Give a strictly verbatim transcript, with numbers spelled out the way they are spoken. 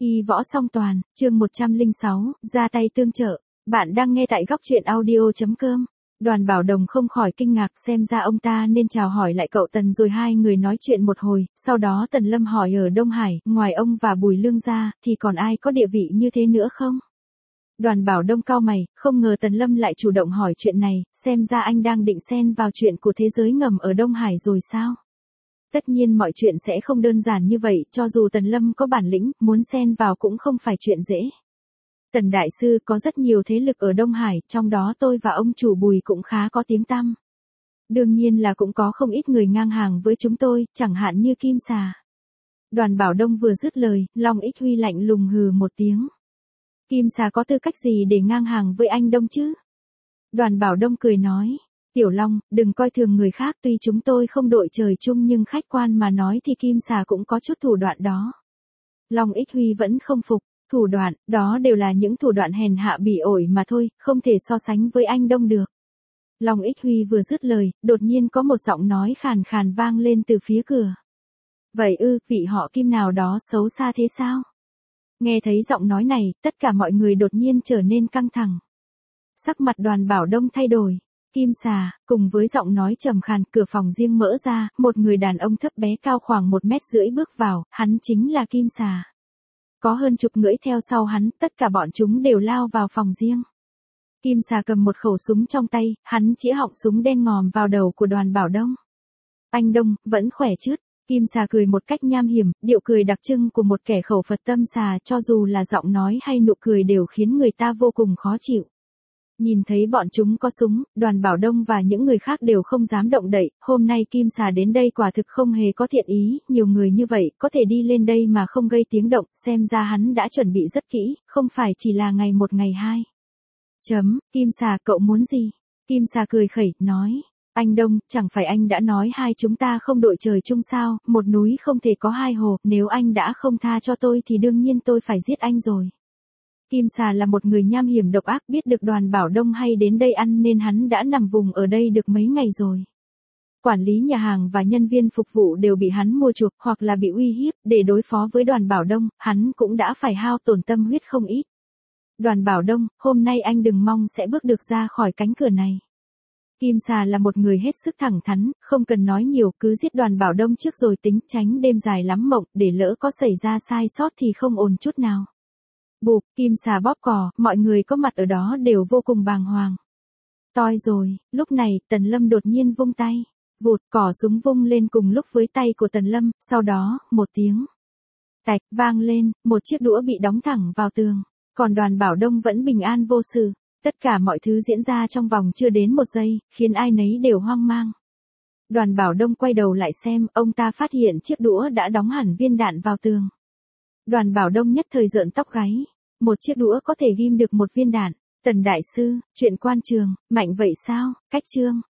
Y võ song toàn, chương một trăm lẻ sáu, ra tay tương trợ. Bạn đang nghe tại góc truyện audio chấm com. Đoàn Bảo Đồng không khỏi kinh ngạc, xem ra ông ta nên chào hỏi lại cậu Tần rồi hai người nói chuyện một hồi, sau đó Tần Lâm hỏi ở Đông Hải, ngoài ông và Bùi Lương ra, thì còn ai có địa vị như thế nữa không? Đoàn Bảo Đông cau mày, không ngờ Tần Lâm lại chủ động hỏi chuyện này, xem ra anh đang định xen vào chuyện của thế giới ngầm ở Đông Hải rồi sao? Tất nhiên mọi chuyện sẽ không đơn giản như vậy, cho dù Tần Lâm có bản lĩnh, muốn xen vào cũng không phải chuyện dễ. Tần Đại Sư, có rất nhiều thế lực ở Đông Hải, trong đó tôi và ông chủ Bùi cũng khá có tiếng tăm. Đương nhiên là cũng có không ít người ngang hàng với chúng tôi, chẳng hạn như Kim Xà. Đoàn Bảo Đông vừa dứt lời, Long Ích Huy lạnh lùng hừ một tiếng. Kim Xà có tư cách gì để ngang hàng với anh Đông chứ? Đoàn Bảo Đông cười nói. Tiểu Long, đừng coi thường người khác, tuy chúng tôi không đội trời chung nhưng khách quan mà nói thì Kim Xà cũng có chút thủ đoạn đó. Long Ích Huy vẫn không phục, thủ đoạn, đó đều là những thủ đoạn hèn hạ bỉ ổi mà thôi, không thể so sánh với anh Đông được. Long Ích Huy vừa dứt lời, đột nhiên có một giọng nói khàn khàn vang lên từ phía cửa. Vậy ư, vị họ Kim nào đó xấu xa thế sao? Nghe thấy giọng nói này, tất cả mọi người đột nhiên trở nên căng thẳng. Sắc mặt Đoàn Bảo Đông thay đổi. Kim Xà, cùng với giọng nói trầm khàn, cửa phòng riêng mở ra, một người đàn ông thấp bé cao khoảng một mét rưỡi bước vào, hắn chính là Kim Xà. Có hơn chục ngưỡi theo sau hắn, tất cả bọn chúng đều lao vào phòng riêng. Kim Xà cầm một khẩu súng trong tay, hắn chĩa họng súng đen ngòm vào đầu của Đoàn Bảo Đông. Anh Đông, vẫn khỏe chứ? Kim Xà cười một cách nham hiểm, điệu cười đặc trưng của một kẻ khẩu Phật tâm xà, cho dù là giọng nói hay nụ cười đều khiến người ta vô cùng khó chịu. Nhìn thấy bọn chúng có súng, Đoàn Bảo Đông và những người khác đều không dám động đậy, hôm nay Kim Xà đến đây quả thực không hề có thiện ý, nhiều người như vậy, có thể đi lên đây mà không gây tiếng động, xem ra hắn đã chuẩn bị rất kỹ, không phải chỉ là ngày một ngày hai. Chấm, Kim Xà, cậu muốn gì? Kim Xà cười khẩy, nói, anh Đông, chẳng phải anh đã nói hai chúng ta không đội trời chung sao, một núi không thể có hai hồ, nếu anh đã không tha cho tôi thì đương nhiên tôi phải giết anh rồi. Kim Xà là một người nham hiểm độc ác, biết được Đoàn Bảo Đông hay đến đây ăn nên hắn đã nằm vùng ở đây được mấy ngày rồi. Quản lý nhà hàng và nhân viên phục vụ đều bị hắn mua chuộc hoặc là bị uy hiếp, để đối phó với Đoàn Bảo Đông, hắn cũng đã phải hao tổn tâm huyết không ít. Đoàn Bảo Đông, hôm nay anh đừng mong sẽ bước được ra khỏi cánh cửa này. Kim Xà là một người hết sức thẳng thắn, không cần nói nhiều, cứ giết Đoàn Bảo Đông trước rồi tính, tránh đêm dài lắm mộng, để lỡ có xảy ra sai sót thì không ổn chút nào. Bụp, Kim Xà bóp cò, mọi người có mặt ở đó đều vô cùng bàng hoàng. Toi rồi, lúc này, Tần Lâm đột nhiên vung tay. Vụt, cò súng vung lên cùng lúc với tay của Tần Lâm, sau đó, một tiếng tạch vang lên, một chiếc đũa bị đóng thẳng vào tường. Còn Đoàn Bảo Đông vẫn bình an vô sự. Tất cả mọi thứ diễn ra trong vòng chưa đến một giây, khiến ai nấy đều hoang mang. Đoàn Bảo Đông quay đầu lại xem, ông ta phát hiện chiếc đũa đã đóng hẳn viên đạn vào tường. Đoàn Bảo Đông nhất thời rợn tóc gáy. Một chiếc đũa có thể ghim được một viên đạn. Tần Đại Sư, chuyện quan trường, mạnh vậy sao? Cách chương.